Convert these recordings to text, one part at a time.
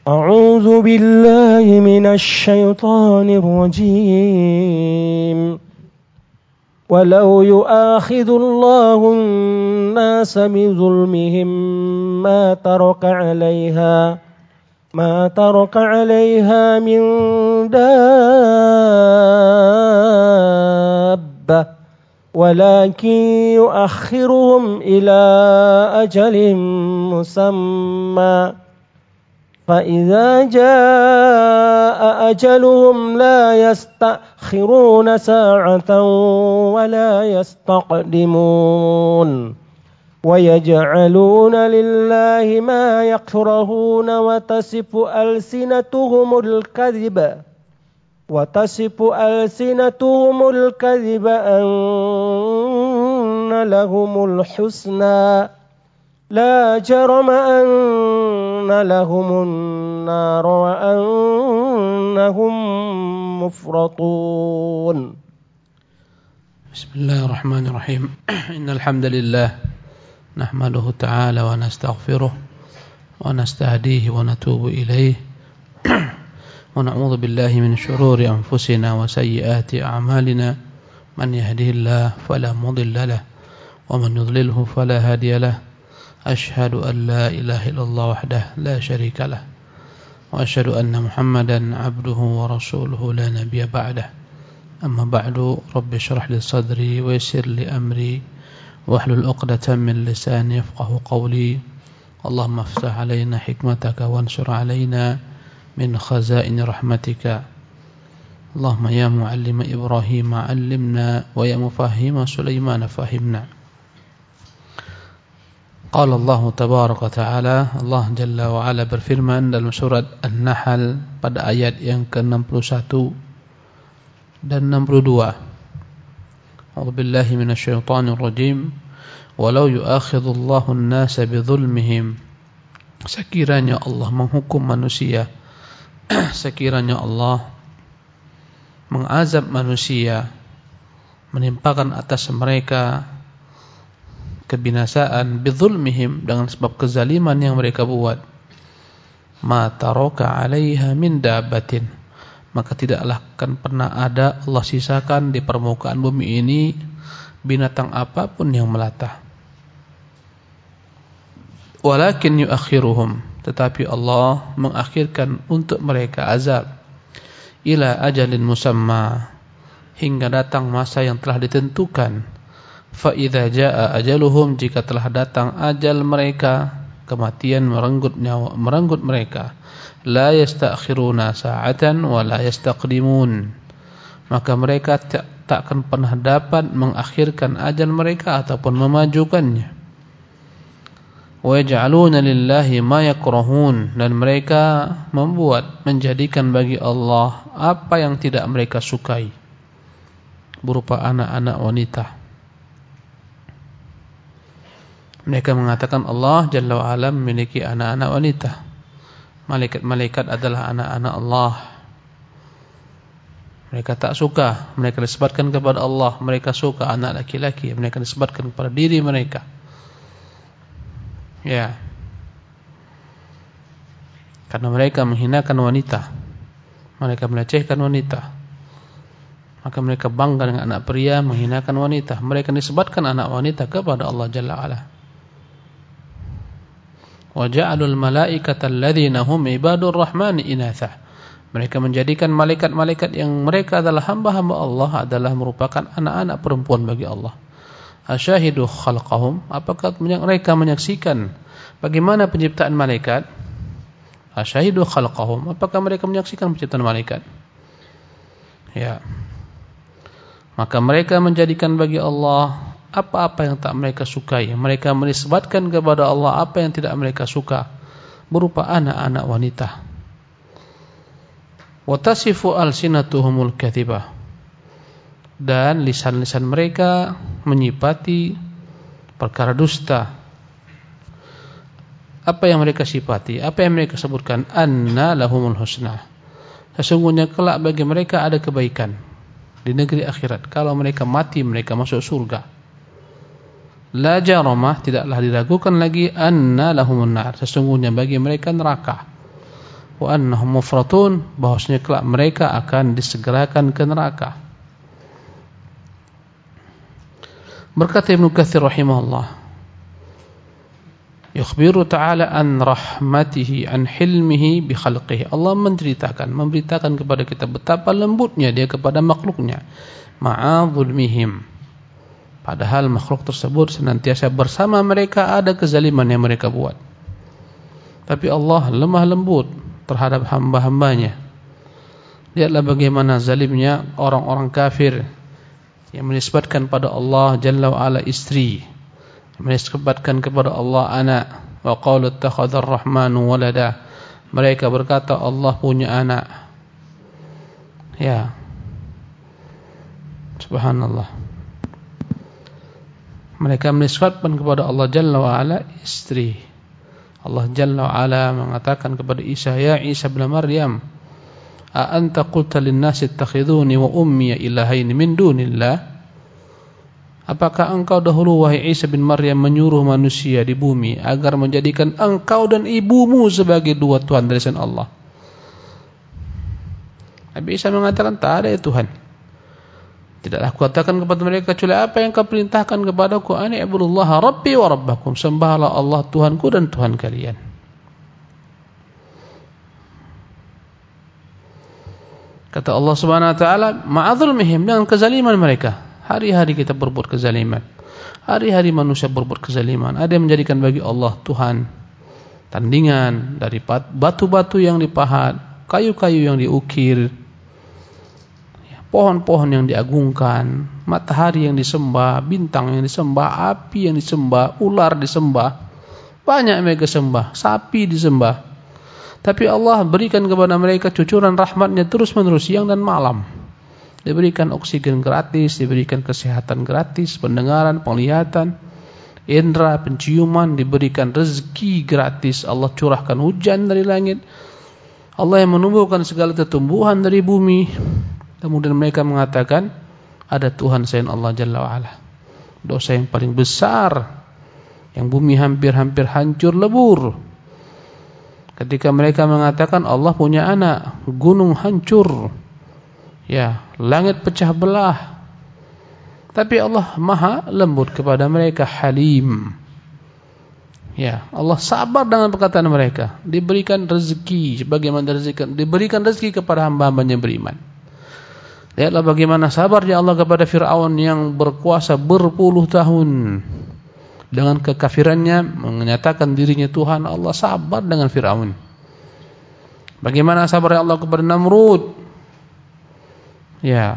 أعوذ بالله من الشيطان الرجيم ولو يؤاخذ الله الناس بظلمهم ما ترك عليها من دابة ولكن يؤخرهم إلى أجل مسمى فإذا جاء أجلهم لا يستأخرون ساعة ولا يستقدمون ويجعلون لله ما يكرهون وتصف ألسنتهم الكذب أن لهم الحسنى لا جرم أن لهم النار وأنهم مفرطون بسم الله الرحمن الرحيم إن الحمد لله نحمده تعالى ونستغفره ونستهديه ونتوب إليه ونعوذ بالله من شرور أنفسنا وسيئات أعمالنا من يهده الله فلا مضل له ومن يضلله فلا هادي له أشهد أن لا إله إلا الله وحده لا شريك له وأشهد أن محمدا عبده ورسوله لا نبي بعده أما بعد رب اشرح لي صدري ويسر لي أمري واحلل عقدة من لساني يفقهوا قولي اللهم افتح علينا حكمتك وانشر علينا من خزائن رحمتك اللهم يا معلم إبراهيم علمنا ويا مفهم سليمان فهمنا. Qala Allah tabaraka wa ta'ala, Allah Jalla wa Ala berfirman dalam surat An-Nahl pada ayat yang ke-61 dan 62. A'udzu billahi minasyaitonir rajim. Walau yu'akhidullahu an-nasa bidzulmihim. Sekiranya Allah menghukum manusia, sekiranya Allah mengazab manusia, menimpakan atas mereka kebinasaan bidzulmihim dengan sebab kezaliman yang mereka buat, ma taraka 'alaiha min dabbatin, maka tidaklah akan pernah ada Allah sisakan di permukaan bumi ini binatang apapun yang melata. Walakin yuakhiruhum, tetapi Allah mengakhirkan untuk mereka azab, ila ajalin musamma, hingga datang masa yang telah ditentukan. Fa idza jaa ajaluhum, jika telah datang ajal mereka, kematian merenggut mereka, la yastakhiruna sa'atan wa la yastaqdimun, maka mereka tak akan pernah dapat mengakhirkan ajal mereka ataupun memajukannya. Wa yaj'aluna lillahi ma yakrahun, dan mereka menjadikan bagi Allah apa yang tidak mereka sukai, berupa anak-anak wanita. Mereka mengatakan Allah Jalla wa'ala memiliki anak-anak wanita. Malaikat-malaikat adalah anak-anak Allah. Mereka tak suka, mereka disebutkan kepada Allah. Mereka suka anak laki-laki, mereka disebutkan kepada diri mereka. Ya, karena mereka menghinakan wanita, mereka melecehkan wanita, maka mereka bangga dengan anak pria, menghinakan wanita. Mereka disebutkan anak wanita kepada Allah Jalla wa'ala. Wa ja'alul malaikata alladzina hum ibadur rahmani inatha, mereka menjadikan malaikat-malaikat yang mereka adalah hamba-hamba Allah adalah merupakan anak-anak perempuan bagi Allah. Asyahidu khalqahum, apakah mereka menyaksikan bagaimana penciptaan malaikat? Asyahidu khalqahum, apakah mereka menyaksikan penciptaan malaikat? Ya, maka mereka menjadikan bagi Allah apa-apa yang tak mereka sukai. Mereka menisbatkan kepada Allah apa yang tidak mereka suka, berupa anak-anak wanita. Wa tasifu alsinatuhumul katsibah, dan lisan-lisan mereka menyifati perkara dusta. Apa yang mereka sifati, apa yang mereka sebutkan? Anna lahumul husna, sesungguhnya kelak bagi mereka ada kebaikan di negeri akhirat. Kalau mereka mati, mereka masuk surga. La jaramah, tidaklah diragukan lagi, anna lahumun nar, sesungguhnya bagi mereka neraka. wa annahum mufratun, bahwasanya kelak mereka akan disegerakan ke neraka. Berkata Ibnu Katsir rahimahullah, yukhbiru ta'ala an rahmatihi an hilmihi bi khalqihi. Allah memberitakan kepada kita betapa lembutnya Dia kepada makhluknya, ma'a zulmihim, padahal makhluk tersebut senantiasa bersama mereka ada kezaliman yang mereka buat. Tapi Allah lemah lembut terhadap hamba-hambanya. Lihatlah bagaimana zalimnya orang-orang kafir yang menisbatkan pada Allah Jalla wa Ala istri, menisbatkan kepada Allah anak, wa qalu ittakhadhar rahmanu walada, mereka berkata Allah punya anak. Ya, subhanallah, mereka menisbatkan kepada Allah Jalla wa Ala istri. Allah Jalla wa Ala mengatakan kepada Isa, ya Isa bin Maryam, a anta qulta lin-nasi ittakhiduni wa ummi ilahaini min dunillah. Apakah engkau dahulu wahai Isa bin Maryam menyuruh manusia di bumi agar menjadikan engkau dan ibumu sebagai dua Tuhan dari selain Allah? Nabi Isa mengatakan tak ada ya Tuhan. Tidaklah aku katakan kepada mereka kecuali apa yang kau perintahkan kepadaku, ani ibudullaha rabbi wa rabbakum, sembahlah Allah Tuhanku dan Tuhan kalian. Kata Allah Subhanahu wa taala, ma'adzulmihim, dengan kezaliman mereka. Hari-hari kita berbuat kezaliman. Hari-hari manusia berbuat kezaliman. Ada yang menjadikan bagi Allah Tuhan tandingan dari batu-batu yang dipahat, kayu-kayu yang diukir, pohon-pohon yang diagungkan, matahari yang disembah, bintang yang disembah, api yang disembah, ular disembah, banyak mereka sembah, sapi disembah. Tapi Allah berikan kepada mereka cucuran rahmatnya terus-menerus siang dan malam. Diberikan oksigen gratis, diberikan kesehatan gratis, pendengaran, penglihatan, indera, penciuman, diberikan rezeki gratis. Allah curahkan hujan dari langit. Allah yang menumbuhkan segala tumbuhan dari bumi. Kemudian mereka mengatakan ada Tuhan selain Allah Jalla wa'ala. Dosa yang paling besar, yang bumi hampir-hampir hancur lebur. Ketika mereka mengatakan Allah punya anak, gunung hancur, ya, langit pecah belah. Tapi Allah maha lembut kepada mereka, halim. Ya, Allah sabar dengan perkataan mereka. Diberikan rezeki, sebagaimana diberikan rezeki kepada hamba-hambanya beriman. Lihatlah bagaimana sabarnya Allah kepada Fir'aun yang berkuasa berpuluh tahun. Dengan kekafirannya menyatakan dirinya Tuhan, Allah sabar dengan Fir'aun. Bagaimana sabarnya Allah kepada Namrud. Ya,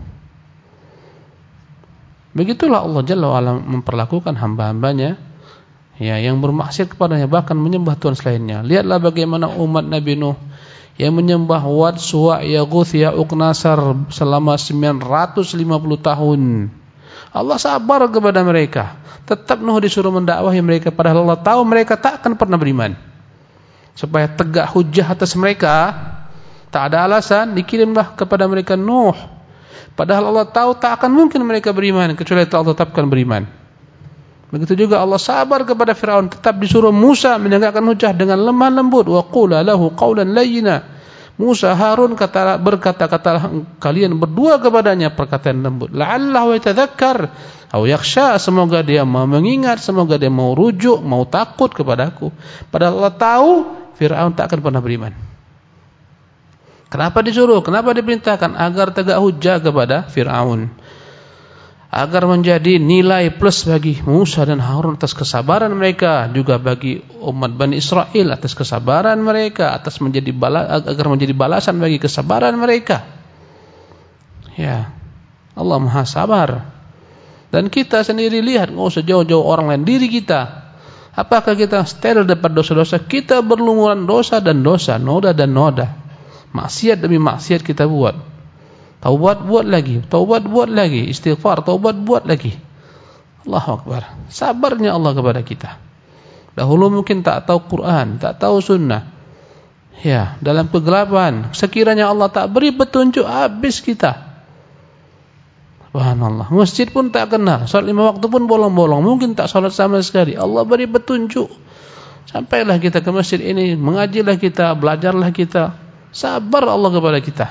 begitulah Allah Jalla wa'ala memperlakukan hamba-hambanya, ya, yang bermaksiat kepadanya, bahkan menyembah Tuhan selainnya. Lihatlah bagaimana umat Nabi Nuh yang menyembah Wad, Suwa, Yaguth, Ya'uq, Nasar selama 950 tahun. Allah sabar kepada mereka. Tetap Nuh disuruh mendakwahi mereka, padahal Allah tahu mereka tak akan pernah beriman. Supaya tegak hujah atas mereka, tak ada alasan, dikirimlah kepada mereka Nuh. Padahal Allah tahu tak akan mungkin mereka beriman kecuali Allah tetapkan beriman. Begitu juga Allah sabar kepada Fir'aun, tetap disuruh Musa menegakkan hujah dengan lemah lembut. Wa qula lahu qawlan layyina. Musa, Harun berkata-katalah kalian berdua kepadanya perkataan lembut. La'allahu yatadzakkar aw yakhsha, semoga dia mau mengingat, semoga dia mau rujuk, mau takut kepadaku. Padahal Allah tahu Fir'aun tak akan pernah beriman. Kenapa disuruh? Kenapa diperintahkan? Agar tegak hujah kepada Fir'aun, agar menjadi nilai plus bagi Musa dan Harun atas kesabaran mereka, juga bagi umat Bani Israel atas kesabaran mereka, agar menjadi balasan bagi kesabaran mereka. Ya, Allah Maha Sabar. Dan kita sendiri lihat, nggak usah jauh-jauh orang lain, diri kita. Apakah kita steril dapat dosa-dosa? Kita berlumuran dosa dan dosa, noda dan noda. Maksiat demi maksiat kita buat. Taubat buat lagi, taubat buat lagi, istighfar, taubat buat lagi. Allahu Akbar. Sabarnya Allah kepada kita. Dahulu mungkin tak tahu Quran, tak tahu sunnah. Ya, dalam kegelapan, sekiranya Allah tak beri petunjuk, habis kita. Subhanallah. Masjid pun tak kenal, salat 5 waktu pun bolong-bolong, mungkin tak salat sama sekali. Allah beri petunjuk. Sampailah kita ke masjid ini, mengajilah kita, belajarlah kita. Sabar Allah kepada kita.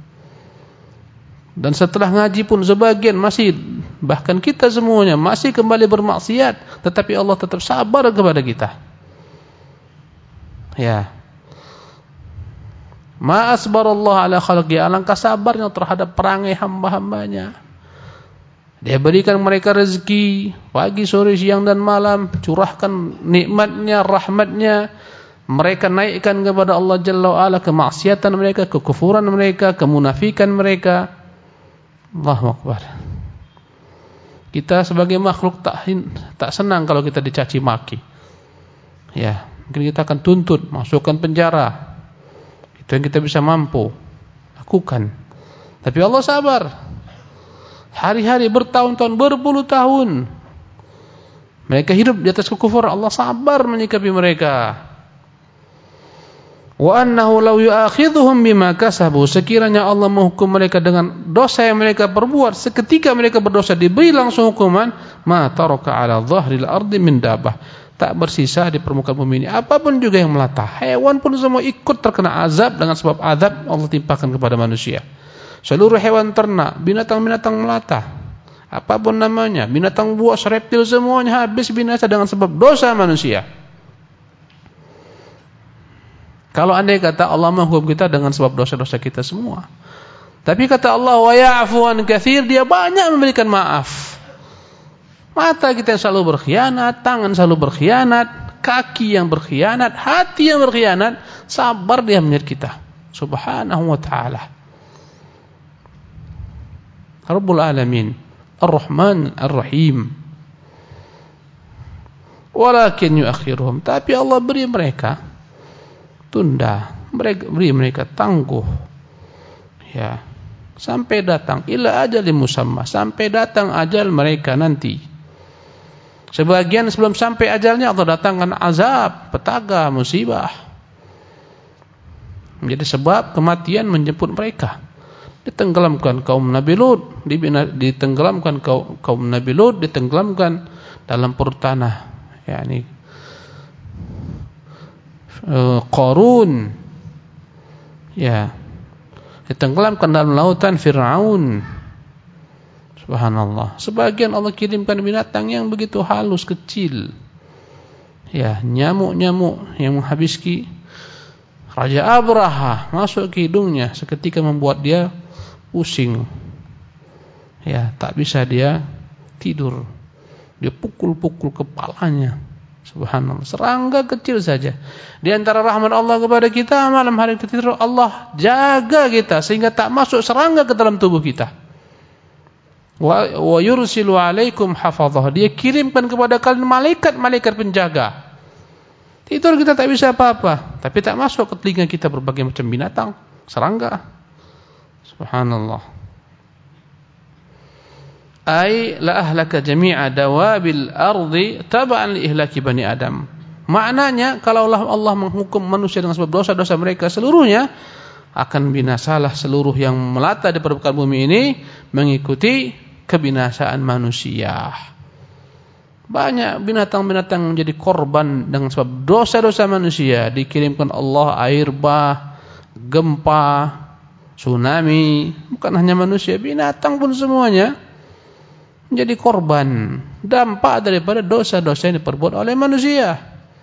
Dan setelah ngaji pun sebagian masih, bahkan kita semuanya masih kembali bermaksiat, tetapi Allah tetap sabar kepada kita. Ya. Ma asbarallahu ala khalqi, alangkah sabarnya terhadap perangai hamba-hambanya. Dia berikan mereka rezeki pagi, sore, siang dan malam, curahkan nikmatnya, rahmatnya. Mereka naikkan kepada Allah Jalla wa'ala kemaksiatan mereka, kekufuran mereka, kemunafikan mereka. Allahu Akbar. Kita sebagai makhluk tak senang kalau kita dicaci maki. Ya, mungkin kita akan tuntut, masukkan penjara. Itu yang kita bisa mampu lakukan. Tapi Allah sabar. Hari-hari, bertahun-tahun, berpuluh tahun mereka hidup di atas kekufuran, Allah sabar menyikapi mereka. Wa annahu law yu'akhidhuhum bima kasabu, sekiranya Allah menghukum mereka dengan dosa yang mereka perbuat, seketika mereka berdosa diberi langsung hukuman, ma taraka 'ala dhahril ardi min dabah, tak bersisa di permukaan bumi ini apapun juga yang melata. Hewan pun semua ikut terkena azab dengan sebab azab Allah timpakan kepada manusia. Seluruh hewan ternak, binatang-binatang melata, apapun namanya, binatang buas, reptil, semuanya habis binasa dengan sebab dosa manusia. Kalau andai kata Allah menghukum kita dengan sebab dosa-dosa kita semua, tapi kata Allah wa ya'fu an katsir, dia banyak memberikan maaf. Mata kita yang selalu berkhianat, tangan selalu berkhianat, kaki yang berkhianat, hati yang berkhianat, sabar dia menyertai kita. Subhanahu wa ta'ala. Rabbul Alamin, Ar-Rahman Ar-Rahim. Walakin yuakhiruhum, tapi Allah beri mereka tunda, beri mereka tangguh. Ya, sampai datang ila ajalin musamma, sampai datang ajal mereka nanti. Sebagian sebelum sampai ajalnya Allah datangkan azab, petaka, musibah. Menjadi sebab kematian menjemput mereka. Ditenggelamkan kaum Nabi Lut, ditenggelamkan kaum Nabi Lut, ditenggelamkan dalam perut tanah, yakni Qarun, ya, ditenggelamkan dalam lautan Fir'aun. Subhanallah. Sebagian Allah kirimkan binatang yang begitu halus, kecil, ya, nyamuk-nyamuk yang menghabisi Raja Abraha, masuk ke hidungnya, seketika membuat dia pusing. Ya, tak bisa dia tidur. Dia pukul-pukul kepalanya. Subhanallah. Serangga kecil saja. Di antara rahmat Allah kepada kita, malam hari kita tidur, Allah jaga kita sehingga tak masuk serangga ke dalam tubuh kita. Wa yursilu alaikum hafadhah. Dia kirimkan kepada kalian malaikat-malaikat penjaga. Tidur kita tak bisa apa-apa, tapi tak masuk ke telinga kita berbagai macam binatang, serangga. Subhanallah. Ay la ahlaka jami'a dawabil ardi taba'an li ihlaki bani Adam. Maknanya kalau Allah menghukum manusia dengan sebab dosa-dosa mereka seluruhnya, akan binasalah seluruh yang melata di permukaan bumi ini mengikuti kebinasaan manusia. Banyak binatang-binatang menjadi korban dengan sebab dosa-dosa manusia. Dikirimkan Allah air bah, gempa, tsunami. Bukan hanya manusia, binatang pun semuanya menjadi korban, dampak daripada dosa-dosa yang diperbuat oleh manusia.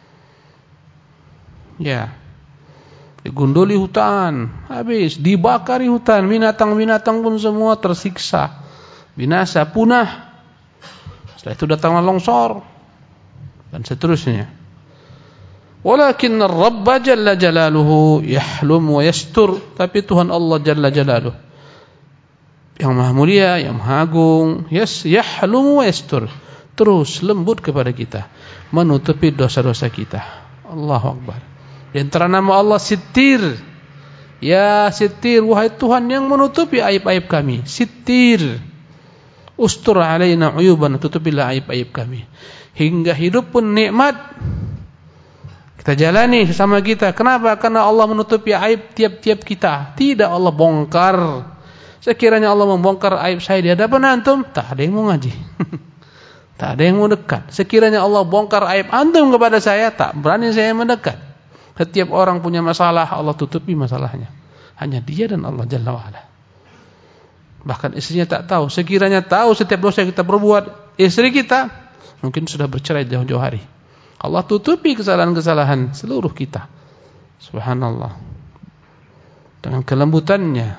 Ya, digunduli hutan, habis, dibakari hutan, binatang-binatang pun semua tersiksa, binasa, punah. Setelah itu datanglah longsor dan seterusnya. Walakin ar-Rabb jalla jalaluhu yahlum wa yastur, tapi Tuhan Allah jalla jalaluhu yang maha mulia, yang maha agung, yahlum wa yastur, terus lembut kepada kita, menutupi dosa-dosa kita. Allahu Akbar. Di antara nama Allah Sittir. Ya Sittir, wahai Tuhan yang menutupi aib-aib kami. Sittir. Ustur alaina uyuban, tutupilah aib-aib kami. Hingga hidup pun nikmat kita jalani sesama kita. Kenapa? Karena Allah menutupi aib tiap-tiap kita. Tidak Allah bongkar. Sekiranya Allah membongkar aib saya di hadapan antum, tak ada yang mau ngaji. Tak ada yang mau dekat. Sekiranya Allah bongkar aib antum kepada saya, tak berani saya mendekat. Setiap orang punya masalah, Allah tutupi masalahnya. Hanya dia dan Allah Jalla wa'ala. Bahkan istrinya tak tahu. Sekiranya tahu setiap dosa yang kita berbuat, istri kita mungkin sudah bercerai jauh-jauh hari. Allah tutupi kesalahan-kesalahan seluruh kita. Subhanallah. Dengan kelembutannya.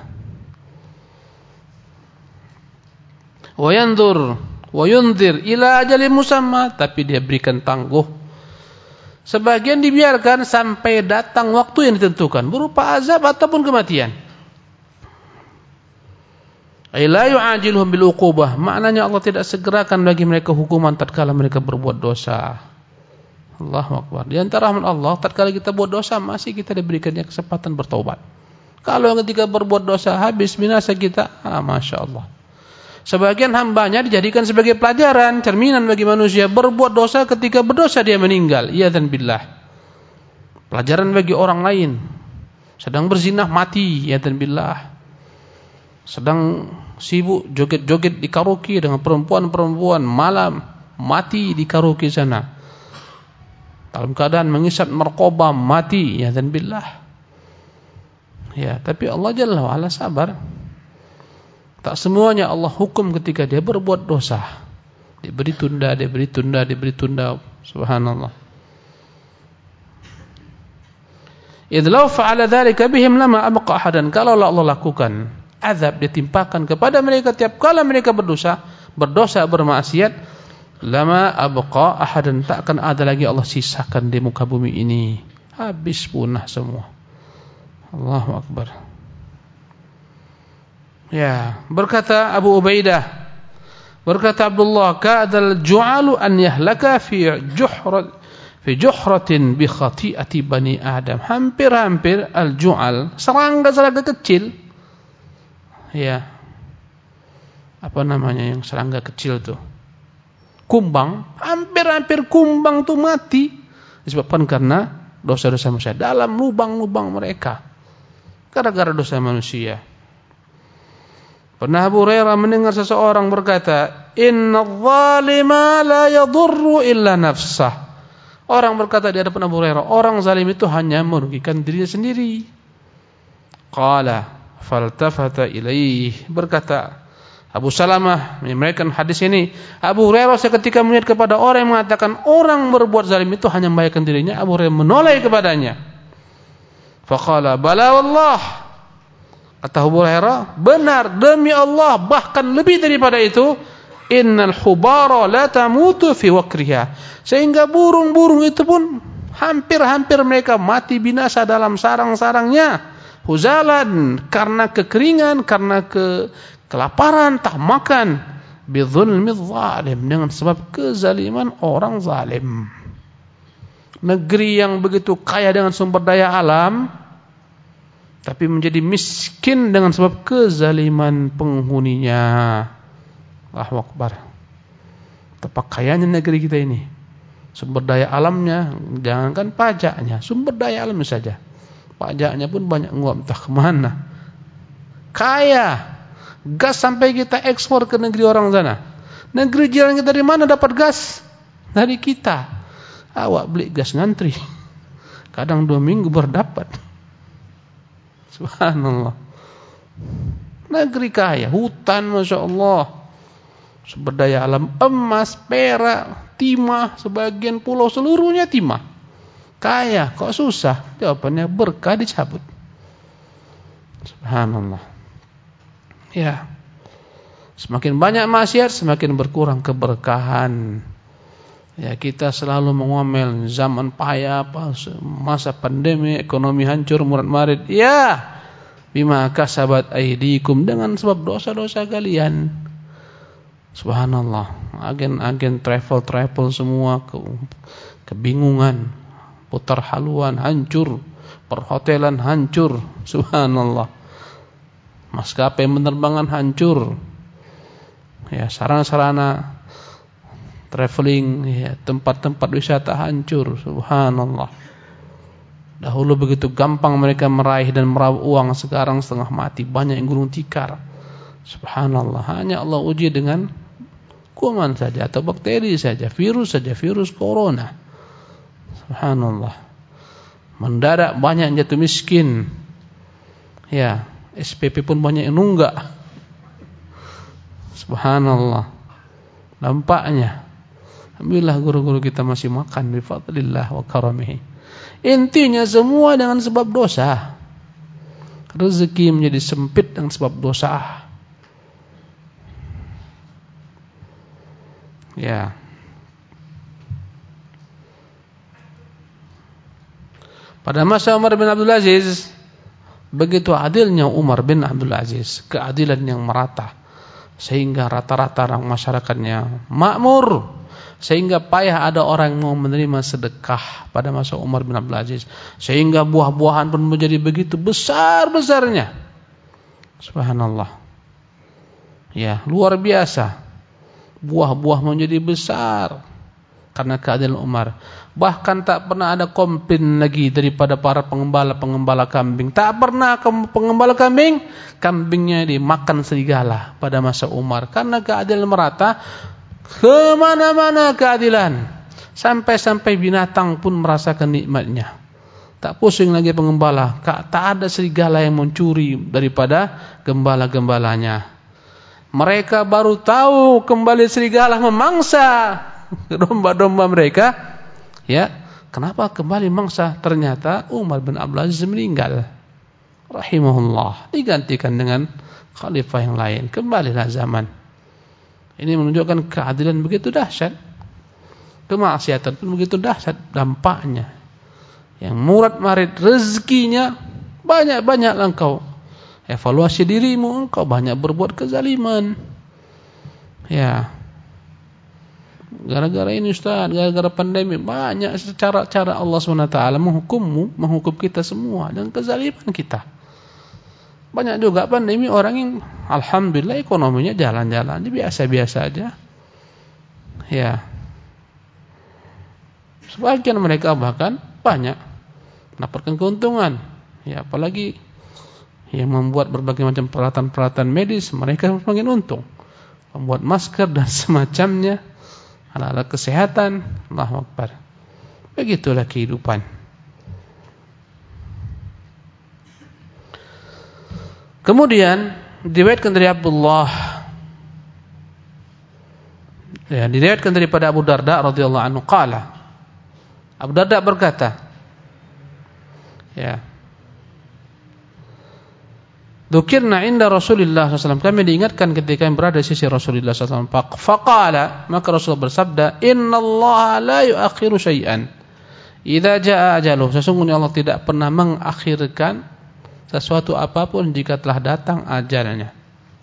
Wa yunzir ila ajalin musamma, tapi dia berikan tangguh. Sebagian dibiarkan sampai datang waktu yang ditentukan berupa azab ataupun kematian. Ay la yu'ajiluhum bil uqubah, maknanya Allah tidak segerakan bagi mereka hukuman tatkala mereka berbuat dosa. Allahu akbar. Di antara rahmat Allah, tatkala kita buat dosa masih kita diberikannya kesempatan bertaubat. Kalau ketika berbuat dosa habis binasa kita, Masya Allah. Sebagian hambanya dijadikan sebagai pelajaran, cerminan bagi manusia. Berbuat dosa ketika berdosa dia meninggal. Iyadzan billah. Pelajaran bagi orang lain. Sedang berzinah mati. Iyadzan billah. Sedang sibuk joget-joget di karaoke dengan perempuan-perempuan malam. Mati di karaoke sana. Dalam keadaan mengisap narkoba mati. Iyadzan billah. Ya, tapi Allah Jalla wa'ala sabar. Tak semuanya Allah hukum ketika dia berbuat dosa. Diberi tunda. Subhanallah. Idlau fa'ala dzalika bihim lama abqa ahadan. Kalau Allah lakukan azab ditimpakan kepada mereka tiap kala mereka berdosa bermaksiat, lama abqa ahadan, tak akan ada lagi Allah sisakan di muka bumi ini. Habis punah semua. Allahu akbar. Ya, berkata Abu Ubaidah, berkata Abdullah, kadal ju'alu an yahlaka fi juhratin bi khati'ati bani Adam. Hampir-hampir al-ju'al, serangga kecil. Ya. Apa namanya yang serangga kecil tuh? Kumbang, hampir-hampir kumbang tuh mati disebabkan karena dosa-dosa manusia dalam lubang-lubang mereka. Gara-gara dosa manusia. Pernah Abu Hurairah mendengar seseorang berkata, "Inna dzalima la yadurru illa nafsah." Orang berkata di hadapan Abu Hurairah, orang zalim itu hanya merugikan dirinya sendiri. Qala faltafata ilaih, berkata Abu Salamah menyampaikan hadis ini, Abu Hurairah seketika melihat kepada orang yang mengatakan orang berbuat zalim itu hanya membahayakan dirinya. Abu Hurairah menoleh kepadanya. Faqala bala wallah. Kata Abu Hurairah, benar demi Allah, bahkan lebih daripada itu, innal hubara la tamutu fi waqriha. Sehingga burung-burung itu pun hampir-hampir mereka mati binasa dalam sarang-sarangnya. Huzalan, karena kekeringan, karena kelaparan, tak makan. Bidzulmi zalim, dengan sebab kezaliman orang zalim. Negeri yang begitu kaya dengan sumber daya alam, tapi menjadi miskin dengan sebab kezaliman penghuninya. Allahu akbar. Betapa kayanya negeri kita ini. Sumber daya alamnya, jangankan pajaknya, sumber daya alamnya saja. Pajaknya pun banyak nguap entah kemana. Kaya. Gas sampai kita ekspor ke negeri orang sana. Negeri jiran kita dari mana dapat gas? Dari kita. Awak beli gas ngantri. Kadang 2 minggu berdapat. Subhanallah. Negeri kaya, hutan Masya Allah, sumber daya alam, emas, perak, timah, sebagian pulau seluruhnya timah. Kaya, kok susah? Jawabannya berkah dicabut. Subhanallah. Ya, semakin banyak maksiat, semakin berkurang keberkahan. Ya, kita selalu mengomel zaman payah, masa pandemi, ekonomi hancur, murat-marit. Ya, bima kasabat aydikum, dengan sebab dosa-dosa kalian. Subhanallah. Agen-agen travel semua kebingungan, putar haluan hancur, perhotelan hancur. Subhanallah. Maskapai penerbangan hancur. Ya, sarana-sarana traveling, ya, tempat-tempat wisata hancur. Subhanallah. Dahulu begitu gampang mereka meraih dan meraup uang, sekarang setengah mati, banyak yang gulung tikar. Subhanallah. Hanya Allah uji dengan kuman saja atau bakteri saja, virus saja, virus corona. Subhanallah. Mendadak banyak yang jatuh miskin. Ya, SPP pun banyak yang nunggak. Subhanallah. Dampaknya. Alhamdulillah guru-guru kita masih makan bi fadlillah wa karamihi. Intinya semua dengan sebab dosa. Rezeki menjadi sempit dengan sebab dosa. Ya. Pada masa Umar bin Abdul Aziz, begitu adilnya Umar bin Abdul Aziz, keadilan yang merata, sehingga rata-rata orang masyarakatnya makmur, sehingga payah ada orang yang mau menerima sedekah pada masa Umar bin Abdul Aziz, sehingga buah-buahan pun menjadi begitu besar-besarnya. Subhanallah. Ya, luar biasa. Buah-buah menjadi besar karena keadilan Umar. Bahkan tak pernah ada komplain lagi daripada para pengembala-pengembala kambing. Tak pernah pengembala kambing, kambingnya dimakan serigala pada masa Umar. Karena keadilan merata, kemana-mana keadilan. Sampai-sampai binatang pun merasakan nikmatnya. Tak pusing lagi pengembala. Tak ada serigala yang mencuri daripada gembala-gembalanya. Mereka baru tahu kembali serigala memangsa domba-domba mereka. Ya, kenapa kembali mangsa? Ternyata Umar bin Abdul Aziz meninggal, rahimahullah, digantikan dengan khalifah yang lain. Kembalilah zaman. Ini menunjukkan keadilan begitu dahsyat. Kemaksiatan pun begitu dahsyat dampaknya. Yang murad-marid rezekinya, banyak-banyaklah engkau evaluasi dirimu, engkau banyak berbuat kezaliman. Ya. Gara-gara ini Ustaz, gara-gara pandemi banyak cara-cara Allah SWT menghukummu, menghukum kita semua dan kezaliman kita. Banyak juga pandemi orang yang alhamdulillah ekonominya jalan-jalan, biasa-biasa aja. Ya. Sebagian mereka bahkan banyak mendapatkan keuntungan. Ya, apalagi yang membuat berbagai macam peralatan-peralatan medis, mereka semakin untung. Membuat masker dan semacamnya, alat-alat kesehatan, Allahu Akbar. Begitulah kehidupan. Kemudian diriwayatkan dari Abdullah, ya, diriwayatkan daripada Abu Darda radhiyallahu anhu qala. Abu Darda berkata, ya, dzukirna inda Rasulillah SAW, kami diingatkan ketika yang berada di sisi Rasulullah SAW. Faqala, maka Rasul bersabda, innallaha la yuakhiru syai'an idza jaa ajaluh, sesungguhnya Allah tidak pernah mengakhirkan sesuatu apapun jika telah datang ajalnya.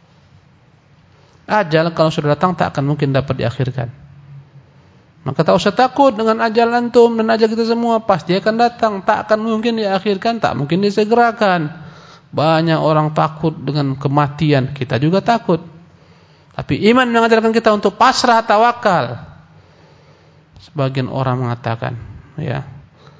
Ajal kalau sudah datang tak akan mungkin dapat diakhirkan. Maka tak usah takut dengan ajal antum dan ajal kita semua, pasti akan datang, tak akan mungkin diakhirkan, tak mungkin disegerakan. Banyak orang takut dengan kematian, kita juga takut. Tapi iman mengajarkan kita untuk pasrah, tawakal. Sebagian orang mengatakan, ya,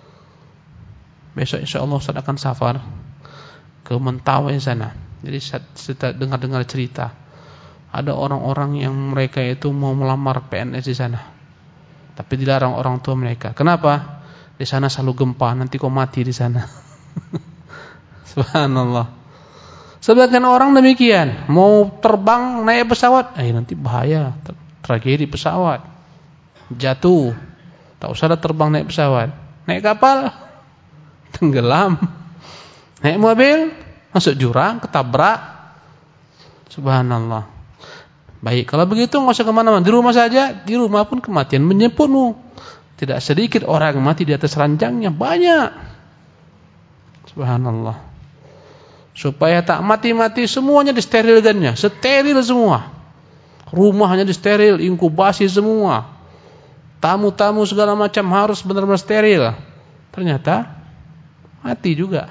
besok insya Allah Ustaz akan safar ke Mentawai sana. Jadi saya dengar cerita, ada orang-orang yang mereka itu mau melamar PNS di sana, tapi dilarang orang tua mereka. Kenapa? Di sana selalu gempa, nanti kau mati di sana. Subhanallah. Sebagian orang demikian, mau terbang naik pesawat, nanti bahaya, tragedi pesawat, jatuh. Tak usah terbang naik pesawat, naik kapal, tenggelam. Naik mobil, masuk jurang, ketabrak. Subhanallah. Baik, kalau begitu nggak usah kemana-mana, di rumah saja. Di rumah pun kematian menjemputmu. Tidak sedikit orang yang mati di atas ranjangnya, banyak. Subhanallah. Supaya tak mati-mati semuanya disterilkannya, steril semua. Rumahnya disteril, inkubasi semua. Tamu-tamu segala macam harus benar-benar steril. Ternyata mati juga.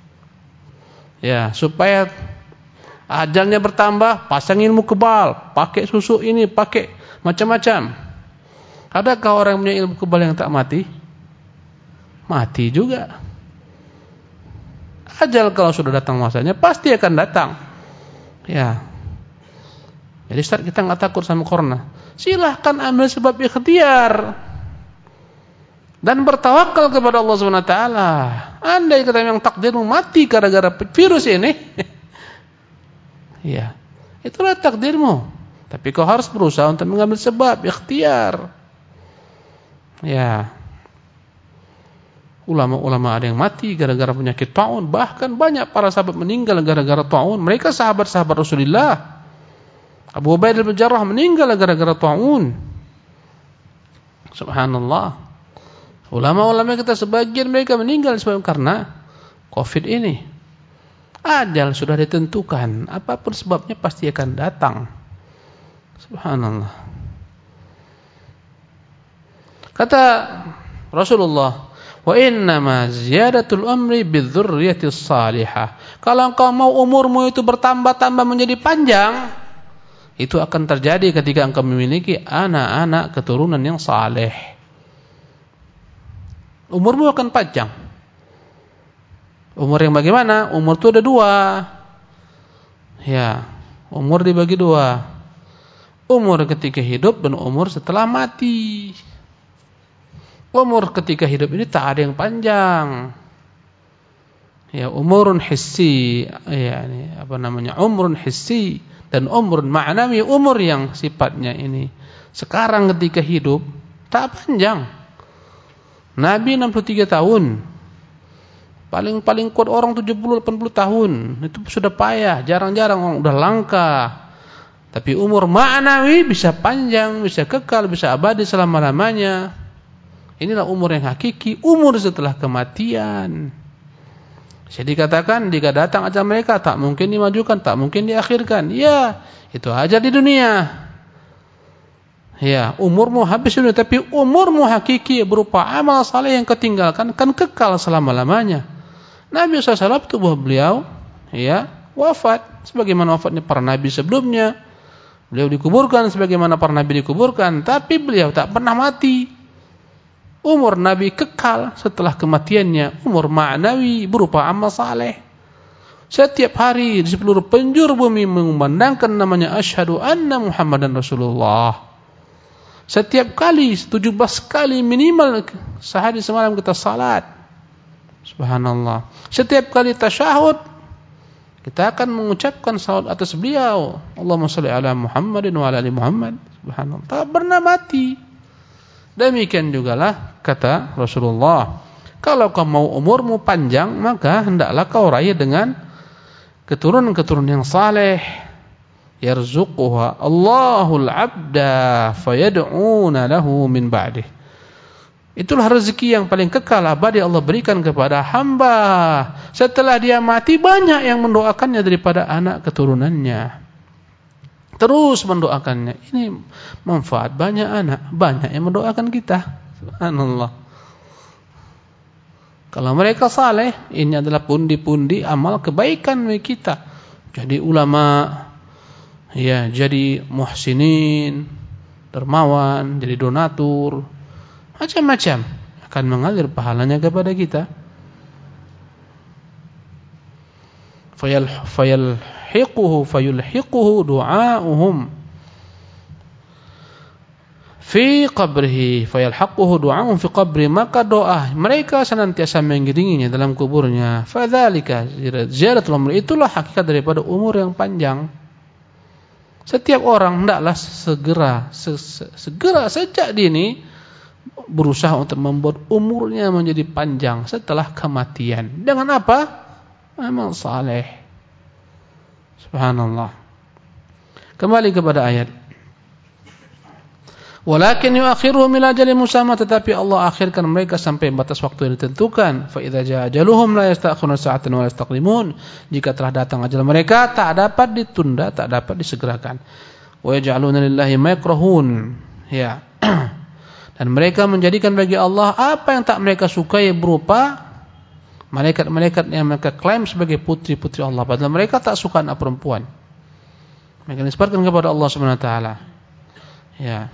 Ya, supaya ajalnya bertambah, pasang ilmu kebal, pakai susu ini, pakai macam-macam. Adakah orang yang punya ilmu kebal yang tak mati? Mati juga. Ajal kalau sudah datang masanya pasti akan datang. Ya. Jadi Ustaz, kita enggak takut sama corona. silahkan ambil sebab ikhtiar dan bertawakal kepada Allah Subhanahu wa taala. Andai kata memang takdirmu mati gara-gara virus ini, ya, itulah takdirmu. Tapi kau harus berusaha untuk mengambil sebab ikhtiar. Ya. Ulama-ulama ada yang mati gara-gara penyakit taun, bahkan banyak para sahabat meninggal gara-gara taun. Mereka sahabat-sahabat Rasulullah. Abu Ubaidah bin Jarrah meninggal gara-gara taun. Subhanallah. Ulama-ulama kita sebagian mereka meninggal sebab karena Covid ini. Ajal sudah ditentukan, apapun sebabnya pasti akan datang. Subhanallah. Kata Rasulullah, wa innama ziyadatul umri bidzurriyyatis salihah. Kalau engkau mau umurmu itu bertambah-tambah menjadi panjang, itu akan terjadi ketika engkau memiliki anak-anak keturunan yang saleh. Umurmu akan panjang. Umur yang bagaimana? Umur itu ada dua. Ya, umur dibagi dua. Umur ketika hidup dan umur setelah mati. Umur ketika hidup ini tak ada yang panjang. Ya, umurun hissi, ya, ini apa namanya? Umrun hissi dan umrun ma'nawi, umur yang sifatnya ini sekarang ketika hidup tak panjang. Nabi 63 tahun. Paling kuat orang 70-80 tahun. Itu sudah payah, jarang-jarang orang udah langka. Tapi umur ma'nawi bisa panjang, bisa kekal, bisa abadi selama-lamanya. Inilah umur yang hakiki, umur setelah kematian. Jadi dikatakan jika datang ajal mereka tak mungkin dimajukan, tak mungkin diakhirkan. Ya, itu aja di dunia. Ya, umurmu habis dunia, tapi umurmu hakiki berupa amal saleh yang ketinggalkan kan kekal selama-lamanya. Nabi SAW tubuh beliau ya wafat sebagaimana wafatnya para nabi sebelumnya. Beliau dikuburkan sebagaimana para nabi dikuburkan, tapi beliau tak pernah mati. Umur Nabi kekal setelah kematiannya, umur ma'nawi berupa amal saleh. Setiap hari di seluruh penjuru bumi mengumandangkan namanya asyhadu anna Muhammadan Rasulullah. Setiap kali 17 kali minimal sehari semalam kita salat. Subhanallah. Setiap kali tasyahud kita akan mengucapkan salawat atas beliau. Allahumma shalli ala Muhammadin wa ala ali Muhammad. Subhanallah. Tak pernah mati. Demikian jugalah kata Rasulullah, kalau kau mau umurmu panjang, maka hendaklah kau raih dengan keturunan-keturunan yang saleh. Yarzuquha Allahul 'abda fayad'una lahu min ba'dih. Itulah rezeki yang paling kekal abadi Allah berikan kepada hamba. Setelah dia mati banyak yang mendoakannya daripada anak keturunannya. Terus mendoakannya. Ini manfaat banyak anak, banyak yang mendoakan kita. Subhanallah. Kalau mereka saleh, ini adalah pundi-pundi amal kebaikan bagi kita. Jadi ulama, ya, jadi muhsinin, dermawan, jadi donatur, macam-macam akan mengalir pahalanya kepada kita. Fayulhiquhu du'a'uhum fi qabrihi fayalhaquhu du'a'uhum fi qabri, maka doa mereka senantiasa mengiringinya dalam kuburnya. Fadzalika ziyadatul umur, itulah hakikat daripada umur yang panjang. Setiap orang hendaklah segera sejak dini berusaha untuk membuat umurnya menjadi panjang setelah kematian. Dengan apa? Amal saleh. Subhanallah. Kembali kepada ayat. Walakin yuakhiruhum ila ajalin musamma, tetapi Allah akhirkan mereka sampai batas waktu yang ditentukan. Fa idza jaa ajaluhum la yasta'khiruna sa'atan wa la yastaqdimun. Jika telah datang ajal mereka tak dapat ditunda, tak dapat disegerakan. Wa yaj'aluna lillahi ma yakrahun. Ya. Dan mereka menjadikan bagi Allah apa yang tak mereka sukai berupa malaikat-malaikat yang mereka klaim sebagai putri-putri Allah, padahal mereka tak suka anak perempuan. Mereka nisbatkan kepada Allah Subhanahu wa taala. Ya.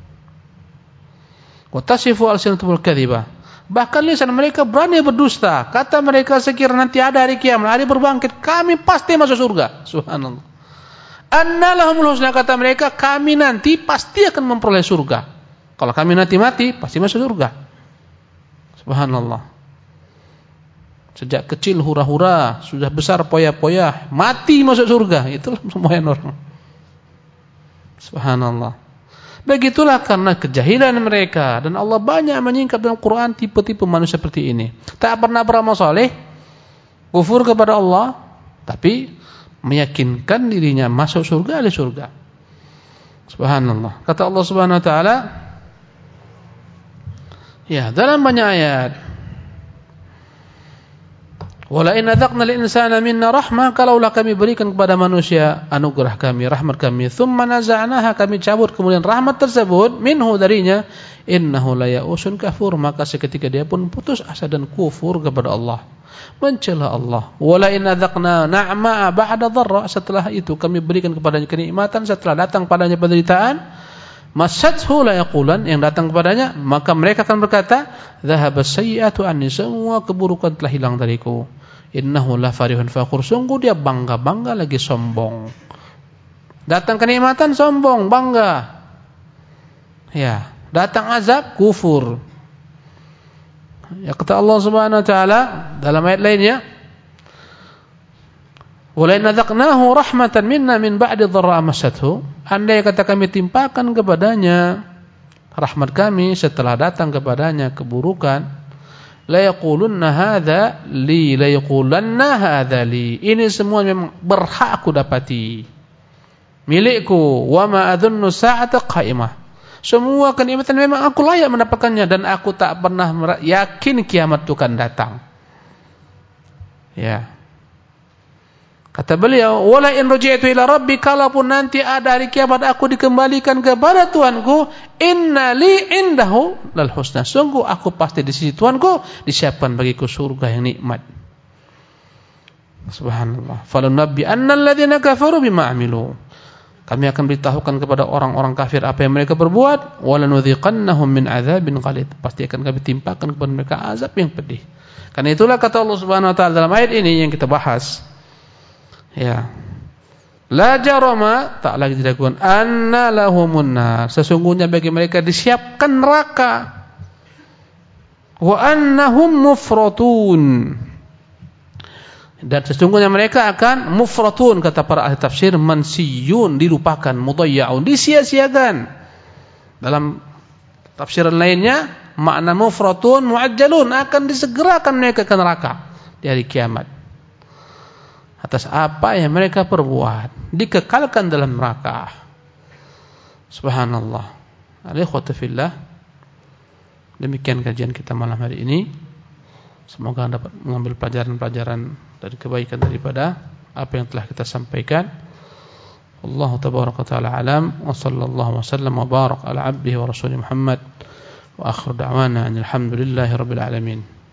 Wa tasifu alsinatul kadhiba. Bahkan lisan mereka berani berdusta. Kata mereka sekiranya nanti ada hari kiamat, hari berbangkit, kami pasti masuk surga. Subhanallah. Anna lahumul husna, kata mereka, kami nanti pasti akan memperoleh surga. Kalau kami nanti mati, pasti masuk surga. Subhanallah. Sejak kecil hura-hura, sudah besar poya-poya, mati masuk surga. Itulah semuanya orang. Subhanallah. Begitulah karena kejahilan mereka. Dan Allah banyak menyingkap dalam Quran tipe-tipe manusia seperti ini. Tak pernah beramal saleh, kufur kepada Allah, tapi meyakinkan dirinya masuk surga, ahli surga. Subhanallah. Kata Allah Subhanahu wa taala, ya, dalam banyak ayat, wala in adzaqna lil insana minna rahmah, kalaulah kami berikan kepada manusia anugerah kami, rahmat kami, thumma naza'naha, kami cabut kemudian rahmat tersebut, minhu, darinya, innahu la ya'usun kafur, maka seketika dia pun putus asa dan kufur kepada Allah, mencela Allah. Wala in adzaqna na'ma ba'da dharra, setelah itu kami berikan kepadanya kenikmatan setelah datang padanya penderitaan, masathu la yaqulan, yang datang kepadanya, maka mereka akan berkata, dhahabas sayyi'atu anni, semua keburukan telah hilang dariku. Innahu la farihun fakhur, sungguh dia bangga-bangga lagi sombong. Datang kenikmatan sombong, bangga. Ya, datang azab kufur. Ya, kata Allah Subhanahu wa taala dalam ayat lainnya, wala in adzaqnahu rahmatan minna min ba'di dharra masathu, andai kata kami timpakan kepadanya rahmat kami setelah datang kepadanya keburukan, la yaqulunna hadza li, la yaqulanna hadza li, ini semua memang berhak aku dapati, milikku, wa ma adhunnu sa'ata qa'imah, semua kenikmatan memang aku layak mendapatkannya dan aku tak pernah yakin kiamat itu akan datang. Ya. Kata beliau, wala in ruji'tu ila rabbi, kalaupun nanti ada hari kiamat aku dikembalikan kepada Tuhanku, inna li indahu lal husna, sungguh aku pasti di sisi Tuhanku disiapkan bagiku surga yang nikmat. Subhanallah. Falunabbi annal ladzina kafaru bima amilu, kami akan beritahukan kepada orang-orang kafir apa yang mereka perbuat, walanudhiqannahum min adzabin ghalid, pasti akan kami timpakan kepada mereka azab yang pedih. Karena itulah kata Allah Subhanahu wa taala dalam ayat ini yang kita bahas, ya, la jarama, tak lagi diragukan, anna lahumun nar, sesungguhnya bagi mereka disiapkan neraka, wa annahum mufratun, dan sesungguhnya mereka akan mufratun, kata para ahli tafsir, mansiyun, dilupakan, mudayyaun, disia-siakan. Dalam tafsiran lainnya makna mufratun muajjalun, akan disegerakan mereka ke neraka di hari kiamat atas apa yang mereka perbuat, dikekalkan dalam neraka. Subhanallah. Al-ikhwatu fillah, demikian kajian kita malam hari ini. Semoga dapat mengambil pelajaran-pelajaran dari kebaikan daripada apa yang telah kita sampaikan. Allahu tabaraka taala alam, wa sallallahu wasallam wa barak ala abdihi wa rasulih Muhammad, wa akhir da'wana alhamdulillahi rabbil alamin.